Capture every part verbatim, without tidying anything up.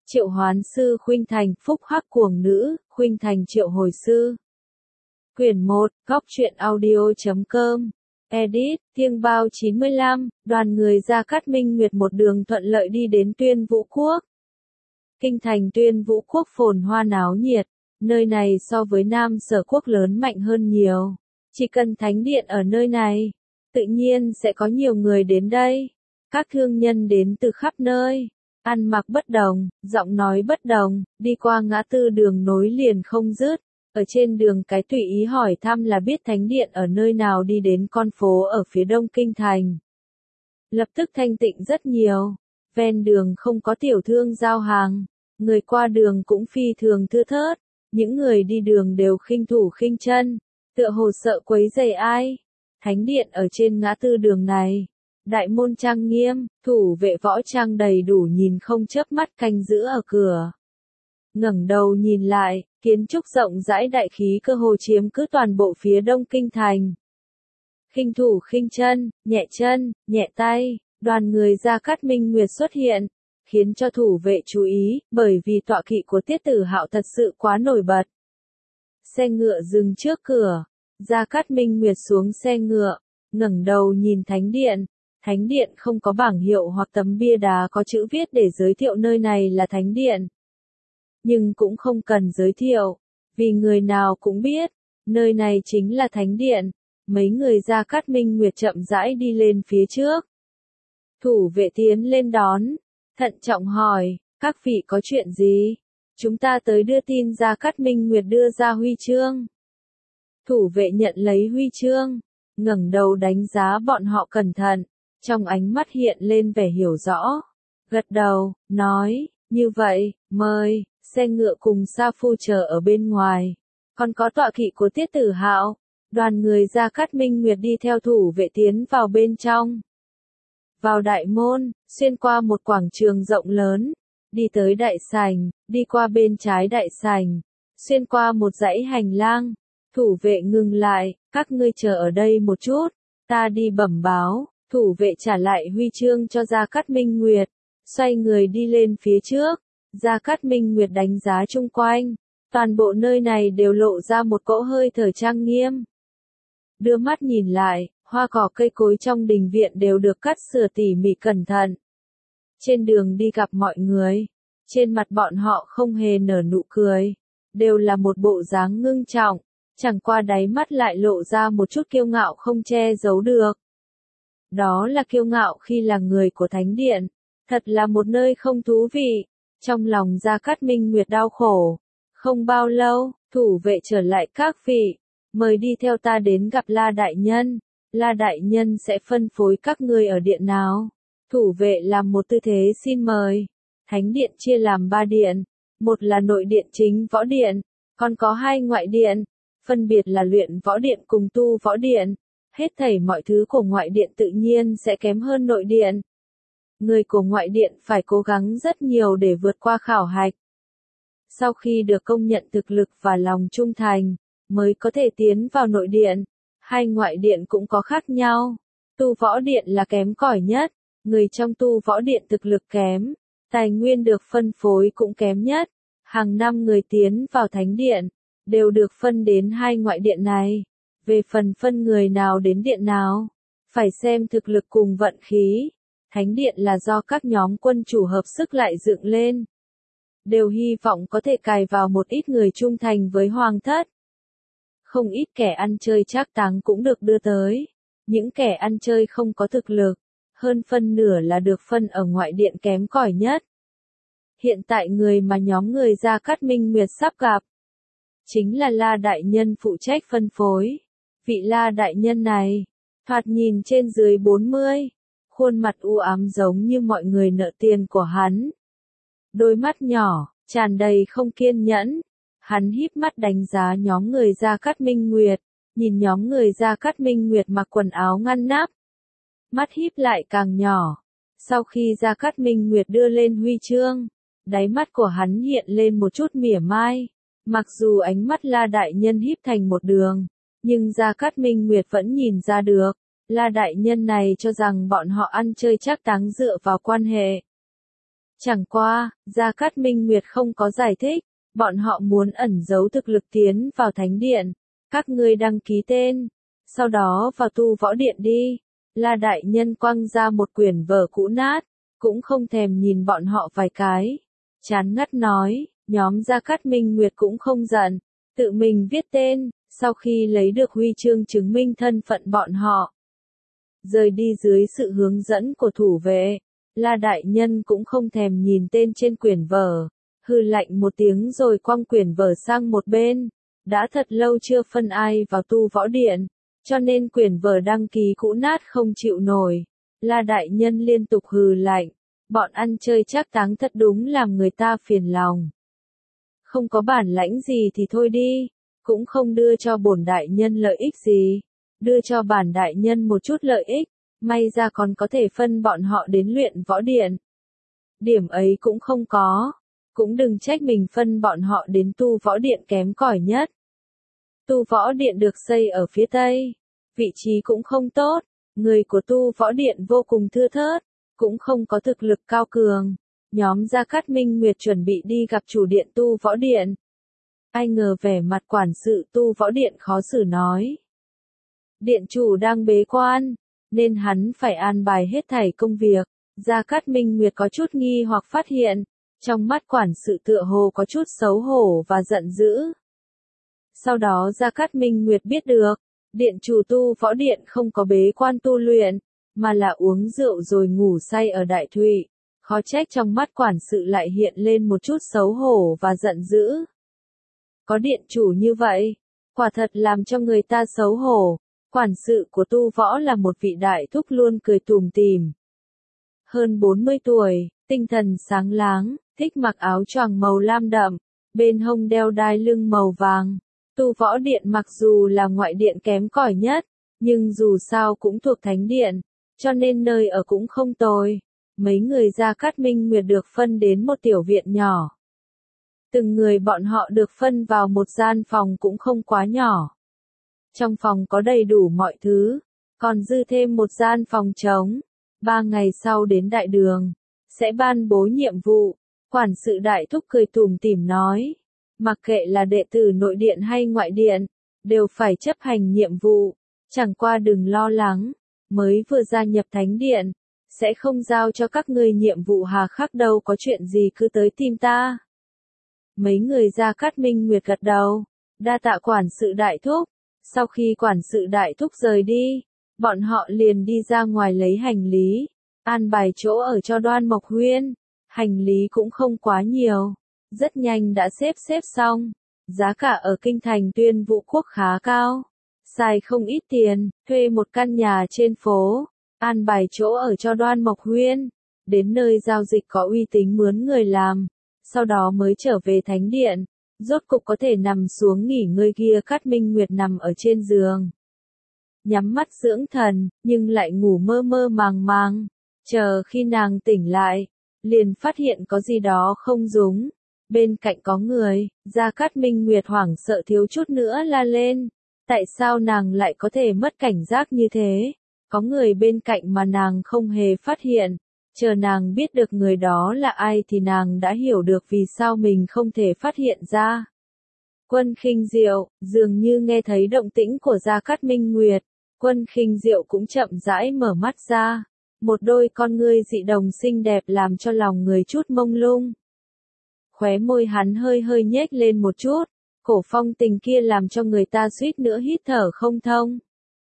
Triệu hoán sư khuynh thành, phúc hắc cuồng nữ, khuynh thành triệu hồi sư. Quyển một, góc truyện audio chấm com. Edit, Thiêng Bao chín mươi lăm, đoàn người Gia Cát Minh Nguyệt một đường thuận lợi đi đến Tuyên Vũ Quốc. Kinh thành Tuyên Vũ Quốc phồn hoa náo nhiệt, nơi này so với Nam Sở Quốc lớn mạnh hơn nhiều. Chỉ cần thánh điện ở nơi này, tự nhiên sẽ có nhiều người đến đây. Các thương nhân đến từ khắp nơi, ăn mặc bất đồng, giọng nói bất đồng, đi qua ngã tư đường nối liền không dứt. Ở trên đường cái tùy ý hỏi thăm là biết thánh điện ở nơi nào, đi đến con phố ở phía đông kinh thành. Lập tức thanh tịnh rất nhiều, ven đường không có tiểu thương giao hàng, người qua đường cũng phi thường thưa thớt, những người đi đường đều khinh thủ khinh chân, tựa hồ sợ quấy rầy ai. Thánh điện ở trên ngã tư đường này, đại môn trang nghiêm, thủ vệ võ trang đầy đủ nhìn không chớp mắt canh giữ ở cửa. Ngẩng đầu nhìn lại, kiến trúc rộng rãi đại khí cơ hồ chiếm cứ toàn bộ phía đông kinh thành. Khinh thủ khinh chân, nhẹ chân, nhẹ tay, đoàn người Gia Cát Minh Nguyệt xuất hiện, khiến cho thủ vệ chú ý, bởi vì tọa kỵ của Tiết Tử Hạo thật sự quá nổi bật. Xe ngựa dừng trước cửa, Gia Cát Minh Nguyệt xuống xe ngựa, ngẩng đầu nhìn thánh điện. Thánh điện không có bảng hiệu hoặc tấm bia đá có chữ viết để giới thiệu nơi này là thánh điện. Nhưng cũng không cần giới thiệu, vì người nào cũng biết, nơi này chính là thánh điện. Mấy người Gia Cát Minh Nguyệt chậm rãi đi lên phía trước. Thủ vệ tiến lên đón, thận trọng hỏi, các vị có chuyện gì? Chúng ta tới đưa tin. Gia Cát Minh Nguyệt đưa ra huy chương. Thủ vệ nhận lấy huy chương, ngẩng đầu đánh giá bọn họ cẩn thận, trong ánh mắt hiện lên vẻ hiểu rõ. Gật đầu, nói, như vậy, mời. Xe ngựa cùng sa phu chờ ở bên ngoài, còn có tọa kỵ của Tiết Tử Hạo. Đoàn người Gia Cát Minh Nguyệt đi theo thủ vệ tiến vào bên trong. Vào đại môn, xuyên qua một quảng trường rộng lớn, đi tới đại sảnh, đi qua bên trái đại sảnh, xuyên qua một dãy hành lang. Thủ vệ ngừng lại, các ngươi chờ ở đây một chút, ta đi bẩm báo. Thủ vệ trả lại huy chương cho Gia Cát Minh Nguyệt, xoay người đi lên phía trước. Gia Cát Minh Nguyệt đánh giá chung quanh, toàn bộ nơi này đều lộ ra một cỗ hơi thở trang nghiêm. Đưa mắt nhìn lại, hoa cỏ cây cối trong đình viện đều được cắt sửa tỉ mỉ cẩn thận. Trên đường đi gặp mọi người, trên mặt bọn họ không hề nở nụ cười, đều là một bộ dáng ngưng trọng, chẳng qua đáy mắt lại lộ ra một chút kiêu ngạo không che giấu được. Đó là kiêu ngạo khi là người của thánh điện, thật là một nơi không thú vị. Trong lòng Gia Cát Minh Nguyệt đau khổ. Không bao lâu, thủ vệ trở lại, các vị, mời đi theo ta đến gặp La Đại Nhân. La Đại Nhân sẽ phân phối các ngươi ở điện nào. Thủ vệ làm một tư thế xin mời. Thánh điện chia làm ba điện, một là nội điện chính võ điện, còn có hai ngoại điện, phân biệt là luyện võ điện cùng tu võ điện. Hết thảy mọi thứ của ngoại điện tự nhiên sẽ kém hơn nội điện. Người của ngoại điện phải cố gắng rất nhiều để vượt qua khảo hạch. Sau khi được công nhận thực lực và lòng trung thành, mới có thể tiến vào nội điện. Hai ngoại điện cũng có khác nhau. Tu võ điện là kém cỏi nhất, người trong tu võ điện thực lực kém, tài nguyên được phân phối cũng kém nhất. Hàng năm người tiến vào thánh điện, đều được phân đến hai ngoại điện này. Về phần phân người nào đến điện nào, phải xem thực lực cùng vận khí. Thánh điện là do các nhóm quân chủ hợp sức lại dựng lên. Đều hy vọng có thể cài vào một ít người trung thành với hoàng thất. Không ít kẻ ăn chơi trác táng cũng được đưa tới. Những kẻ ăn chơi không có thực lực, hơn phân nửa là được phân ở ngoại điện kém cỏi nhất. Hiện tại người mà nhóm người Gia Cát Minh Nguyệt sắp gặp, chính là La Đại Nhân phụ trách phân phối. Vị La Đại Nhân này, thoạt nhìn trên dưới bốn mươi. Khuôn mặt u ám giống như mọi người nợ tiền của hắn. Đôi mắt nhỏ, tràn đầy không kiên nhẫn. Hắn híp mắt đánh giá nhóm người Gia Cát Minh Nguyệt, nhìn nhóm người Gia Cát Minh Nguyệt mặc quần áo ngăn nắp. Mắt híp lại càng nhỏ. Sau khi Gia Cát Minh Nguyệt đưa lên huy chương, đáy mắt của hắn hiện lên một chút mỉa mai. Mặc dù ánh mắt La Đại Nhân híp thành một đường, nhưng Gia Cát Minh Nguyệt vẫn nhìn ra được. La Đại Nhân này cho rằng bọn họ ăn chơi trác táng dựa vào quan hệ. Chẳng qua, Gia Cát Minh Nguyệt không có giải thích, bọn họ muốn ẩn giấu thực lực tiến vào thánh điện. Các ngươi đăng ký tên, sau đó vào tu võ điện đi. La đại nhân quăng ra một quyển vở cũ nát, cũng không thèm nhìn bọn họ vài cái. Chán ngắt nói, nhóm Gia Cát Minh Nguyệt cũng không giận, tự mình viết tên, sau khi lấy được huy chương chứng minh thân phận bọn họ. Rời đi dưới sự hướng dẫn của thủ vệ, La đại nhân cũng không thèm nhìn tên trên quyển vở, hừ lạnh một tiếng rồi quăng quyển vở sang một bên. Đã thật lâu chưa phân ai vào tu võ điện, cho nên quyển vở đăng ký cũ nát không chịu nổi. La đại nhân liên tục hừ lạnh, bọn ăn chơi trác táng thật đúng làm người ta phiền lòng. Không có bản lãnh gì thì thôi đi, cũng không đưa cho bổn đại nhân lợi ích gì, đưa cho bản đại nhân một chút lợi ích, may ra còn có thể phân bọn họ đến luyện võ điện. Điểm ấy cũng không có, cũng đừng trách mình phân bọn họ đến tu võ điện kém cỏi nhất. Tu võ điện được xây ở phía tây, vị trí cũng không tốt, người của tu võ điện vô cùng thưa thớt, cũng không có thực lực cao cường. Nhóm Gia Cát Minh Nguyệt chuẩn bị đi gặp chủ điện tu võ điện. Ai ngờ vẻ mặt quản sự tu võ điện khó xử nói. Điện chủ đang bế quan, nên hắn phải an bài hết thảy công việc. Gia Cát Minh Nguyệt có chút nghi hoặc phát hiện, trong mắt quản sự tựa hồ có chút xấu hổ và giận dữ. Sau đó Gia Cát Minh Nguyệt biết được, điện chủ tu võ điện không có bế quan tu luyện, mà là uống rượu rồi ngủ say ở đại thụy. Khó trách trong mắt quản sự lại hiện lên một chút xấu hổ và giận dữ. Có điện chủ như vậy, quả thật làm cho người ta xấu hổ. Quản sự của tu võ là một vị đại thúc luôn cười tủm tỉm. Hơn bốn mươi tuổi, tinh thần sáng láng, thích mặc áo choàng màu lam đậm, bên hông đeo đai lưng màu vàng. Tu võ điện mặc dù là ngoại điện kém cỏi nhất, nhưng dù sao cũng thuộc thánh điện, cho nên nơi ở cũng không tồi. Mấy người Gia Cát Minh Nguyệt được phân đến một tiểu viện nhỏ. Từng người bọn họ được phân vào một gian phòng cũng không quá nhỏ. Trong phòng có đầy đủ mọi thứ, còn dư thêm một gian phòng trống. Ba ngày sau đến đại đường, sẽ ban bố nhiệm vụ. Quản sự đại thúc cười tủm tỉm nói, mặc kệ là đệ tử nội điện hay ngoại điện, đều phải chấp hành nhiệm vụ. Chẳng qua đừng lo lắng, mới vừa gia nhập thánh điện, sẽ không giao cho các ngươi nhiệm vụ hà khắc đâu, có chuyện gì cứ tới tìm ta. Mấy người Gia Cát Minh Nguyệt gật đầu, đa tạ quản sự đại thúc. Sau khi quản sự đại thúc rời đi, bọn họ liền đi ra ngoài lấy hành lý, an bài chỗ ở cho Đoan Mộc Huyên. Hành lý cũng không quá nhiều, rất nhanh đã xếp xếp xong. Giá cả ở kinh thành Tuyên Vũ Quốc khá cao, xài không ít tiền, thuê một căn nhà trên phố, an bài chỗ ở cho Đoan Mộc Huyên, đến nơi giao dịch có uy tín mướn người làm, sau đó mới trở về thánh điện. Rốt cục có thể nằm xuống nghỉ ngơi. Gia Cát Minh Nguyệt nằm ở trên giường, nhắm mắt dưỡng thần, nhưng lại ngủ mơ mơ màng màng. Chờ khi nàng tỉnh lại, liền phát hiện có gì đó không đúng. Bên cạnh có người, Gia Cát Minh Nguyệt hoảng sợ thiếu chút nữa la lên. Tại sao nàng lại có thể mất cảnh giác như thế? Có người bên cạnh mà nàng không hề phát hiện. Chờ nàng biết được người đó là ai thì nàng đã hiểu được vì sao mình không thể phát hiện ra. Quân Khinh Diệu, dường như nghe thấy động tĩnh của Gia Cát Minh Nguyệt, Quân Khinh Diệu cũng chậm rãi mở mắt ra. Một đôi con ngươi dị đồng xinh đẹp làm cho lòng người chút mông lung. Khóe môi hắn hơi hơi nhếch lên một chút, cổ phong tình kia làm cho người ta suýt nữa hít thở không thông.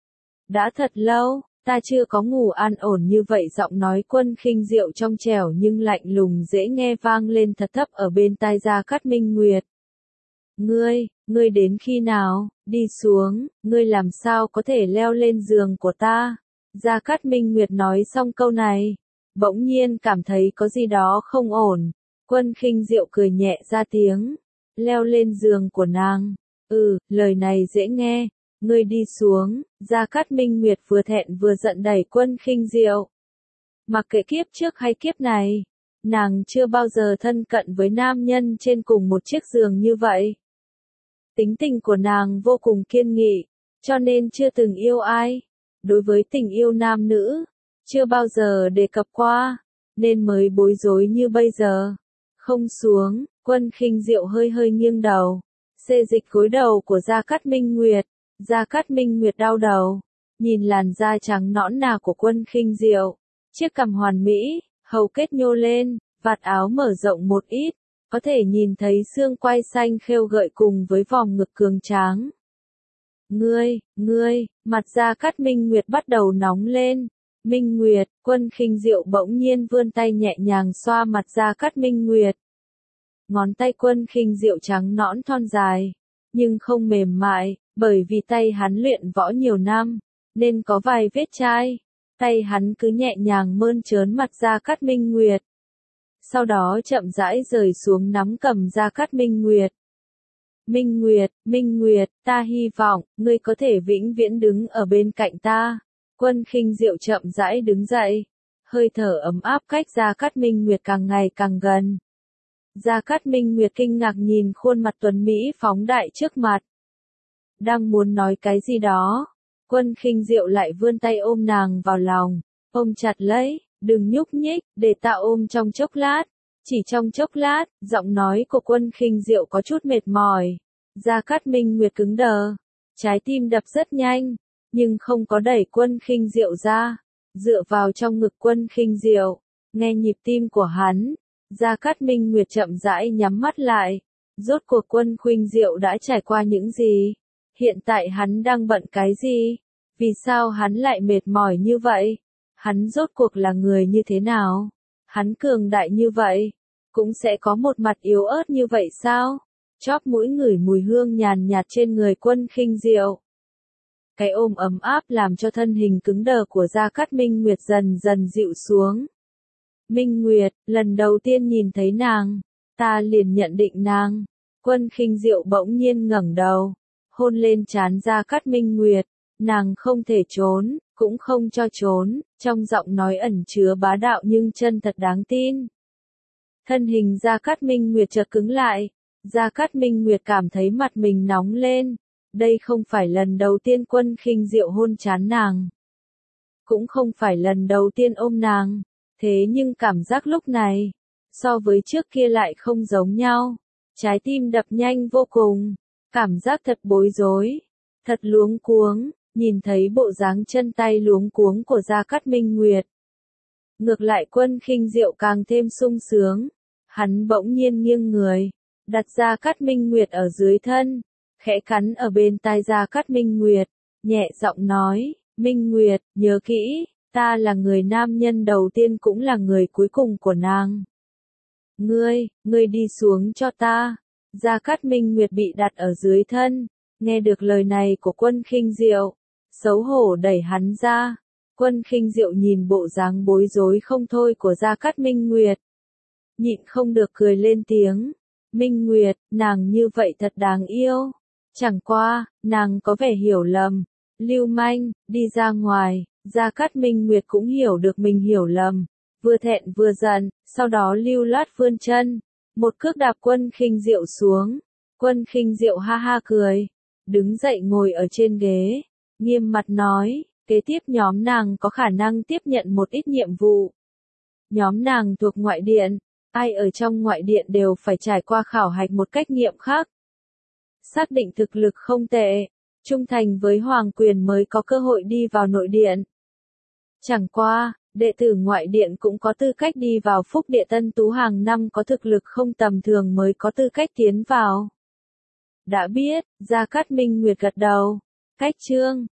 Đã thật lâu, ta chưa có ngủ an ổn như vậy. Giọng nói Quân Khinh Diệu trong trẻo nhưng lạnh lùng dễ nghe vang lên thật thấp ở bên tai Gia Cát Minh Nguyệt. Ngươi, ngươi đến khi nào, đi xuống, ngươi làm sao có thể leo lên giường của ta? Gia Cát Minh Nguyệt nói xong câu này, bỗng nhiên cảm thấy có gì đó không ổn. Quân Khinh Diệu cười nhẹ ra tiếng, leo lên giường của nàng. Ừ, lời này dễ nghe. Ngươi đi xuống. Gia Cát Minh Nguyệt vừa thẹn vừa giận đẩy Quân Khinh Diệu. Mặc kệ kiếp trước hay kiếp này, nàng chưa bao giờ thân cận với nam nhân trên cùng một chiếc giường như vậy. Tính tình của nàng vô cùng kiên nghị, cho nên chưa từng yêu ai. Đối với tình yêu nam nữ, chưa bao giờ đề cập qua. nên mới bối rối như bây giờ. Không xuống, Quân Khinh Diệu hơi hơi nghiêng đầu, xê dịch gối đầu của Gia Cát Minh Nguyệt. Gia Cát Minh Nguyệt đau đầu, nhìn làn da trắng nõn nà của Quân Khinh Diệu, chiếc cằm hoàn mỹ, hầu kết nhô lên, vạt áo mở rộng một ít, có thể nhìn thấy xương quai xanh khêu gợi cùng với vòng ngực cường tráng. Ngươi, ngươi, mặt Gia Cát Minh Nguyệt bắt đầu nóng lên. Minh Nguyệt, Quân Khinh Diệu bỗng nhiên vươn tay nhẹ nhàng xoa mặt Gia Cát Minh Nguyệt. Ngón tay Quân Khinh Diệu trắng nõn thon dài, nhưng không mềm mại, bởi vì tay hắn luyện võ nhiều năm, nên có vài vết chai. Tay hắn cứ nhẹ nhàng mơn trớn mặt Gia Cát Minh Nguyệt. Sau đó chậm rãi rời xuống nắm cầm Gia Cát Minh Nguyệt. Minh Nguyệt, Minh Nguyệt, ta hy vọng, ngươi có thể vĩnh viễn đứng ở bên cạnh ta. Quân Khinh Diệu chậm rãi đứng dậy, hơi thở ấm áp cách Gia Cát Minh Nguyệt càng ngày càng gần. Gia Cát Minh Nguyệt kinh ngạc nhìn khuôn mặt tuấn Mỹ phóng đại trước mặt. Đang muốn nói cái gì đó, Quân Khinh Diệu lại vươn tay ôm nàng vào lòng, ôm chặt lấy, đừng nhúc nhích, để ta ôm trong chốc lát. Chỉ trong chốc lát, giọng nói của Quân Khinh Diệu có chút mệt mỏi. Gia Cát Minh Nguyệt cứng đờ, trái tim đập rất nhanh, nhưng không có đẩy Quân Khinh Diệu ra, dựa vào trong ngực Quân Khinh Diệu, nghe nhịp tim của hắn. Gia Cát Minh Nguyệt chậm rãi nhắm mắt lại. Rốt cuộc Quân Khinh Diệu đã trải qua những gì? Hiện tại hắn đang bận cái gì? Vì sao hắn lại mệt mỏi như vậy? Hắn rốt cuộc là người như thế nào? Hắn cường đại như vậy, cũng sẽ có một mặt yếu ớt như vậy sao? Chóp mũi ngửi mùi hương nhàn nhạt trên người Quân Khinh Diệu. Cái ôm ấm áp làm cho thân hình cứng đờ của Gia Cát Minh Nguyệt dần dần dịu xuống. Minh Nguyệt, lần đầu tiên nhìn thấy nàng, ta liền nhận định nàng. Quân Khinh Diệu bỗng nhiên ngẩng đầu, hôn lên trán Gia Cát Minh Nguyệt. Nàng không thể trốn, cũng không cho trốn, trong giọng nói ẩn chứa bá đạo nhưng chân thật đáng tin. Thân hình Gia Cát Minh Nguyệt chợt cứng lại, Gia Cát Minh Nguyệt cảm thấy mặt mình nóng lên. Đây không phải lần đầu tiên Quân Khinh Diệu hôn trán nàng, cũng không phải lần đầu tiên ôm nàng, thế nhưng cảm giác lúc này, so với trước kia lại không giống nhau. Trái tim đập nhanh vô cùng, cảm giác thật bối rối, thật luống cuống. Nhìn thấy bộ dáng chân tay luống cuống của Gia Cát Minh Nguyệt, ngược lại Quân Khinh Diệu càng thêm sung sướng. Hắn bỗng nhiên nghiêng người, đặt Gia Cát Minh Nguyệt ở dưới thân, khẽ cắn ở bên tai Gia Cát Minh Nguyệt, nhẹ giọng nói, Minh Nguyệt, nhớ kỹ, ta là người nam nhân đầu tiên cũng là người cuối cùng của nàng. Ngươi, ngươi đi xuống cho ta. Gia Cát Minh Nguyệt bị đặt ở dưới thân, nghe được lời này của Quân Khinh Diệu, xấu hổ đẩy hắn ra. Quân Khinh Diệu nhìn bộ dáng bối rối không thôi của Gia Cát Minh Nguyệt, nhịn không được cười lên tiếng. Minh Nguyệt, nàng như vậy thật đáng yêu. Chẳng qua, nàng có vẻ hiểu lầm. Lưu manh, đi ra ngoài. Gia Cát Minh Nguyệt cũng hiểu được mình hiểu lầm, vừa thẹn vừa giận, sau đó lưu loát vươn chân, một cước đạp Quân Khinh Diệu xuống. Quân Khinh Diệu ha ha cười, đứng dậy ngồi ở trên ghế, nghiêm mặt nói, kế tiếp nhóm nàng có khả năng tiếp nhận một ít nhiệm vụ. Nhóm nàng thuộc ngoại điện, ai ở trong ngoại điện đều phải trải qua khảo hạch một cách nghiêm khắc. Xác định thực lực không tệ, trung thành với hoàng quyền mới có cơ hội đi vào nội điện. Chẳng qua, đệ tử ngoại điện cũng có tư cách đi vào Phúc Địa Tân Tú, hàng năm có thực lực không tầm thường mới có tư cách tiến vào. Đã biết, Gia Cát Minh Nguyệt gật đầu. Cách chương